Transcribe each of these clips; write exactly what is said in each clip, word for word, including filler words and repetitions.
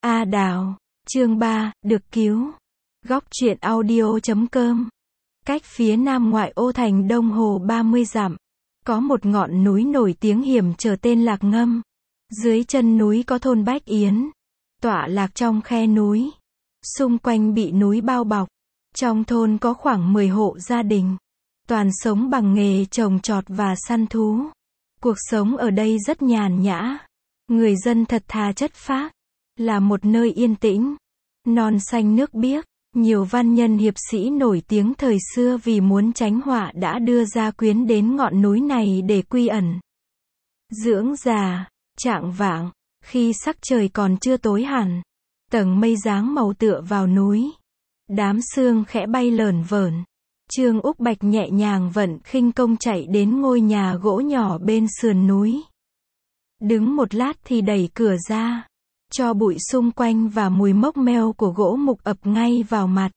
A Đào, chương ba, được cứu. Góc truyện audio chấm com. Cách phía nam ngoại ô thành Đông Hồ ba mươi dặm, có một ngọn núi nổi tiếng hiểm trở tên Lạc Ngâm. Dưới chân núi có thôn Bách Yến, tọa lạc trong khe núi. Xung quanh bị núi bao bọc. Trong thôn có khoảng mười hộ gia đình, toàn sống bằng nghề trồng trọt và săn thú. Cuộc sống ở đây rất nhàn nhã. Người dân thật thà chất phác, là một nơi yên tĩnh, non xanh nước biếc. Nhiều văn nhân hiệp sĩ nổi tiếng thời xưa vì muốn tránh họa đã đưa gia quyến đến ngọn núi này để quy ẩn, dưỡng già. Chạng vạng, khi sắc trời còn chưa tối hẳn, tầng mây dáng màu tựa vào núi, đám sương khẽ bay lởn vởn. Trương Úc Bạch nhẹ nhàng vận khinh công chạy đến ngôi nhà gỗ nhỏ bên sườn núi. Đứng một lát thì đẩy cửa ra. Cho bụi xung quanh và mùi mốc meo của gỗ mục ập ngay vào mặt.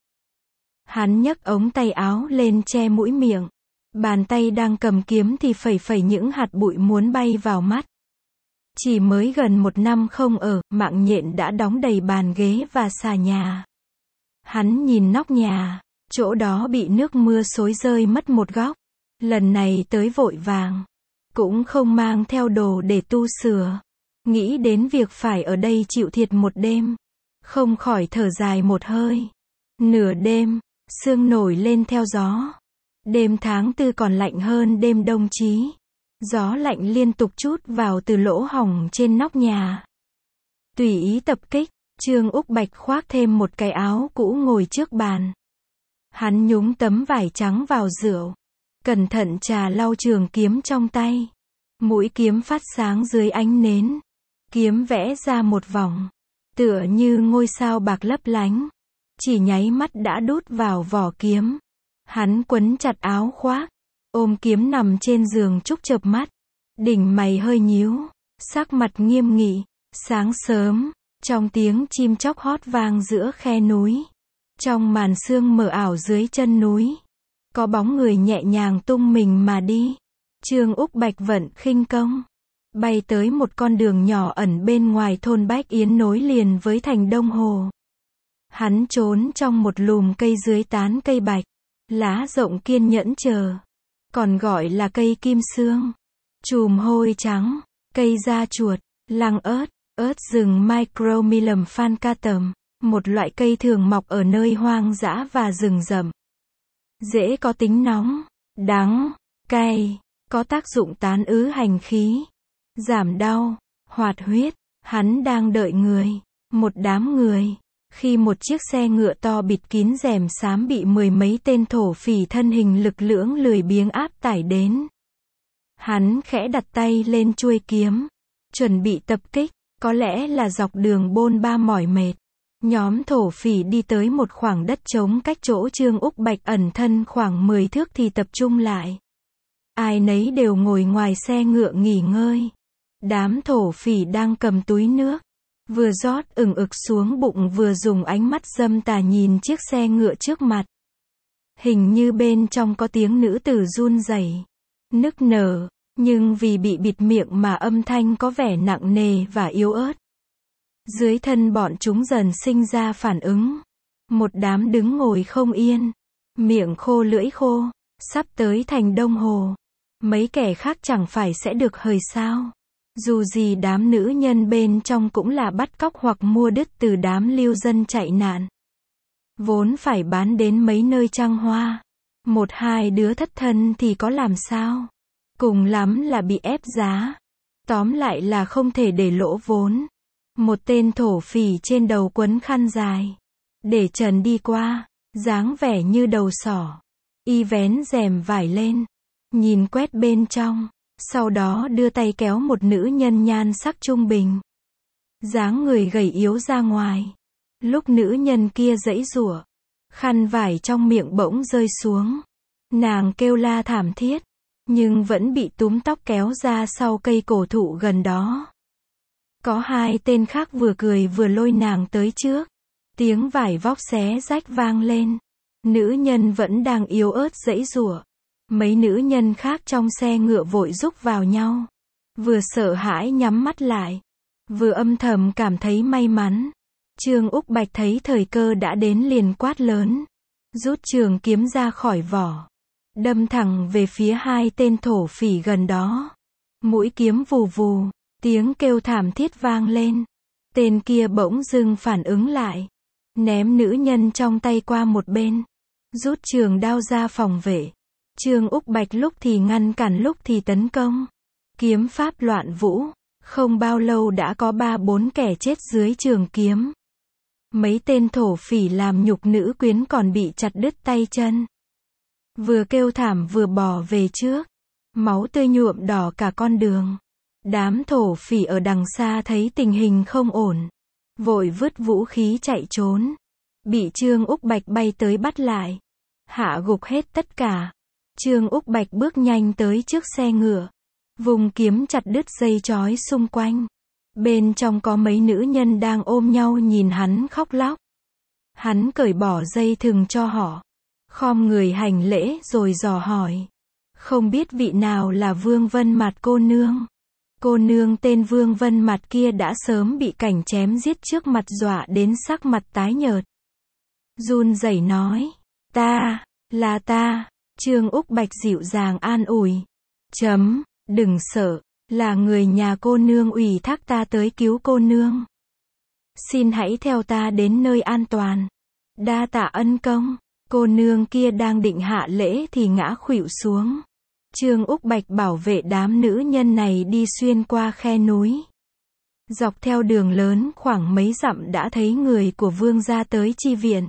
Hắn nhấc ống tay áo lên che mũi miệng. Bàn tay đang cầm kiếm thì phẩy phẩy những hạt bụi muốn bay vào mắt. Chỉ mới gần một năm không ở, mạng nhện đã đóng đầy bàn ghế và xà nhà. Hắn nhìn nóc nhà, chỗ đó bị nước mưa xối rơi mất một góc. Lần này tới vội vàng, cũng không mang theo đồ để tu sửa. Nghĩ đến việc phải ở đây chịu thiệt một đêm, không khỏi thở dài một hơi. Nửa đêm, sương nổi lên theo gió. Đêm tháng tư còn lạnh hơn đêm đông chí. Gió lạnh liên tục trút vào từ lỗ hổng trên nóc nhà. Tùy ý tập kích, Trương Úc Bạch khoác thêm một cái áo cũ ngồi trước bàn. Hắn nhúng tấm vải trắng vào rượu, cẩn thận trà lau trường kiếm trong tay. Mũi kiếm phát sáng dưới ánh nến. Kiếm vẽ ra một vòng, tựa như ngôi sao bạc lấp lánh. Chỉ nháy mắt đã đút vào vỏ kiếm. Hắn quấn chặt áo khoác, ôm kiếm nằm trên giường trúc chợp mắt. Đỉnh mày hơi nhíu, sắc mặt nghiêm nghị. Sáng sớm, trong tiếng chim chóc hót vang giữa khe núi. Trong màn sương mờ ảo dưới chân núi, có bóng người nhẹ nhàng tung mình mà đi. Trương Úc Bạch vận khinh công, bay tới một con đường nhỏ ẩn bên ngoài thôn Bách Yến nối liền với thành Đông Hồ. Hắn trốn trong một lùm cây dưới tán cây bạch, lá rộng kiên nhẫn chờ, còn gọi là cây kim sương. Chùm hôi trắng, cây da chuột, lăng ớt, ớt rừng Micromilum fancatum, một loại cây thường mọc ở nơi hoang dã và rừng rậm. Rễ có tính nóng, đắng, cay, có tác dụng tán ứ hành khí, giảm đau, hoạt huyết. Hắn đang đợi người, một đám người, khi một chiếc xe ngựa to bịt kín rèm xám bị mười mấy tên thổ phỉ thân hình lực lưỡng lười biếng áp tải đến. Hắn khẽ đặt tay lên chuôi kiếm, chuẩn bị tập kích. Có lẽ là dọc đường bôn ba mỏi mệt, nhóm thổ phỉ đi tới một khoảng đất trống cách chỗ Trương Úc Bạch ẩn thân khoảng mười thước thì tập trung lại. Ai nấy đều ngồi ngoài xe ngựa nghỉ ngơi. Đám thổ phỉ đang cầm túi nước, vừa rót ừng ực xuống bụng vừa dùng ánh mắt dâm tà nhìn chiếc xe ngựa trước mặt. Hình như bên trong có tiếng nữ tử run rẩy, nức nở, nhưng vì bị bịt miệng mà âm thanh có vẻ nặng nề và yếu ớt. Dưới thân bọn chúng dần sinh ra phản ứng. Một đám đứng ngồi không yên, miệng khô lưỡi khô, sắp tới thành Đông Hồ. Mấy kẻ khác chẳng phải sẽ được hời sao? Dù gì đám nữ nhân bên trong cũng là bắt cóc hoặc mua đứt từ đám lưu dân chạy nạn. Vốn phải bán đến mấy nơi trăng hoa. Một hai đứa thất thân thì có làm sao? Cùng lắm là bị ép giá. Tóm lại là không thể để lỗ vốn. Một tên thổ phỉ trên đầu quấn khăn dài, để trần đi qua, dáng vẻ như đầu sỏ. Y vén rèm vải lên, nhìn quét bên trong, sau đó đưa tay kéo một nữ nhân nhan sắc trung bình, dáng người gầy yếu ra ngoài. Lúc nữ nhân kia giãy giụa, khăn vải trong miệng bỗng rơi xuống. Nàng kêu la thảm thiết, nhưng vẫn bị túm tóc kéo ra sau cây cổ thụ gần đó. Có hai tên khác vừa cười vừa lôi nàng tới trước. Tiếng vải vóc xé rách vang lên. Nữ nhân vẫn đang yếu ớt giãy giụa. Mấy nữ nhân khác trong xe ngựa vội rúc vào nhau. Vừa sợ hãi nhắm mắt lại, vừa âm thầm cảm thấy may mắn. Trương Úc Bạch thấy thời cơ đã đến liền quát lớn, rút trường kiếm ra khỏi vỏ, đâm thẳng về phía hai tên thổ phỉ gần đó. Mũi kiếm vù vù, tiếng kêu thảm thiết vang lên. Tên kia bỗng dưng phản ứng lại, ném nữ nhân trong tay qua một bên, rút trường đao ra phòng vệ. Trương Úc Bạch lúc thì ngăn cản lúc thì tấn công. Kiếm pháp loạn vũ, không bao lâu đã có ba bốn kẻ chết dưới trường kiếm. Mấy tên thổ phỉ làm nhục nữ quyến còn bị chặt đứt tay chân. Vừa kêu thảm vừa bỏ về trước. Máu tươi nhuộm đỏ cả con đường. Đám thổ phỉ ở đằng xa thấy tình hình không ổn, vội vứt vũ khí chạy trốn. Bị Trương Úc Bạch bay tới bắt lại, hạ gục hết tất cả. Trương Úc Bạch bước nhanh tới trước xe ngựa, vùng kiếm chặt đứt dây trói xung quanh. Bên trong có mấy nữ nhân đang ôm nhau nhìn hắn khóc lóc. Hắn cởi bỏ dây thừng cho họ, khom người hành lễ rồi dò hỏi, không biết vị nào là Vương Vân Mạt cô nương. Cô nương tên Vương Vân Mạt kia đã sớm bị cảnh chém giết trước mặt dọa đến sắc mặt tái nhợt. Run rẩy nói, ta, là ta. Trương Úc Bạch dịu dàng an ủi, chấm, đừng sợ, là người nhà cô nương ủy thác ta tới cứu cô nương. Xin hãy theo ta đến nơi an toàn. Đa tạ ân công. Cô nương kia đang định hạ lễ thì ngã khuỵu xuống. Trương Úc Bạch bảo vệ đám nữ nhân này đi xuyên qua khe núi. Dọc theo đường lớn khoảng mấy dặm đã thấy người của Vương gia tới chi viện.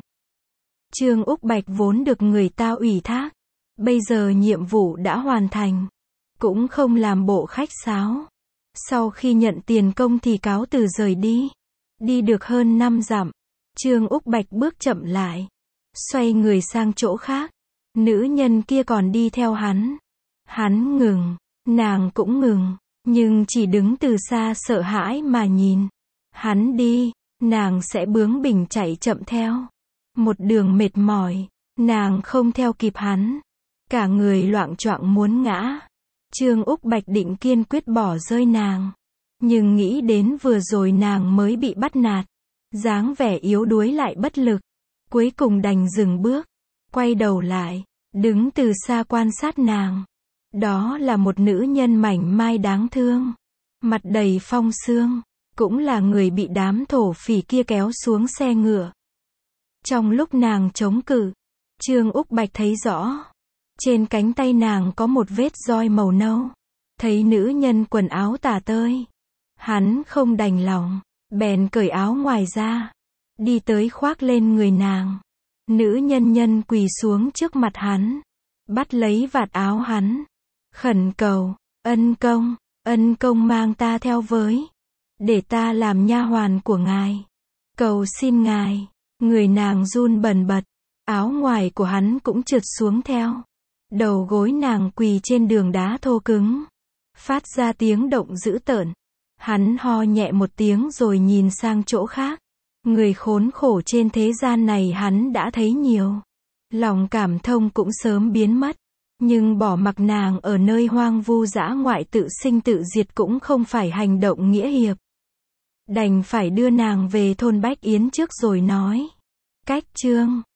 Trương Úc Bạch vốn được người ta ủy thác, bây giờ nhiệm vụ đã hoàn thành, cũng không làm bộ khách sáo. Sau khi nhận tiền công thì cáo từ rời đi. Đi được hơn năm dặm, Trương Úc Bạch bước chậm lại, xoay người sang chỗ khác. Nữ nhân kia còn đi theo hắn. Hắn ngừng, nàng cũng ngừng, nhưng chỉ đứng từ xa sợ hãi mà nhìn. Hắn đi, nàng sẽ bướng bỉnh chạy chậm theo. Một đường mệt mỏi, nàng không theo kịp hắn, cả người loạng choạng muốn ngã. Trương Úc Bạch định kiên quyết bỏ rơi nàng, nhưng nghĩ đến vừa rồi nàng mới bị bắt nạt, dáng vẻ yếu đuối lại bất lực, cuối cùng đành dừng bước, quay đầu lại, đứng từ xa quan sát nàng. Đó là một nữ nhân mảnh mai đáng thương, mặt đầy phong sương, cũng là người bị đám thổ phỉ kia kéo xuống xe ngựa. Trong lúc nàng chống cự, Trương Úc Bạch thấy rõ, trên cánh tay nàng có một vết roi màu nâu. Thấy nữ nhân quần áo tả tơi, hắn không đành lòng, bèn cởi áo ngoài ra, đi tới khoác lên người nàng. Nữ nhân nhân quỳ xuống trước mặt hắn, bắt lấy vạt áo hắn, khẩn cầu, ân công, ân công mang ta theo với, để ta làm nha hoàn của ngài, cầu xin ngài. Người nàng run bần bật, áo ngoài của hắn cũng trượt xuống theo. Đầu gối nàng quỳ trên đường đá thô cứng, phát ra tiếng động dữ tợn. Hắn ho nhẹ một tiếng rồi nhìn sang chỗ khác. Người khốn khổ trên thế gian này hắn đã thấy nhiều. Lòng cảm thông cũng sớm biến mất. Nhưng bỏ mặc nàng ở nơi hoang vu dã ngoại tự sinh tự diệt cũng không phải hành động nghĩa hiệp. Đành phải đưa nàng về thôn Bách Yến trước rồi nói. Cách chương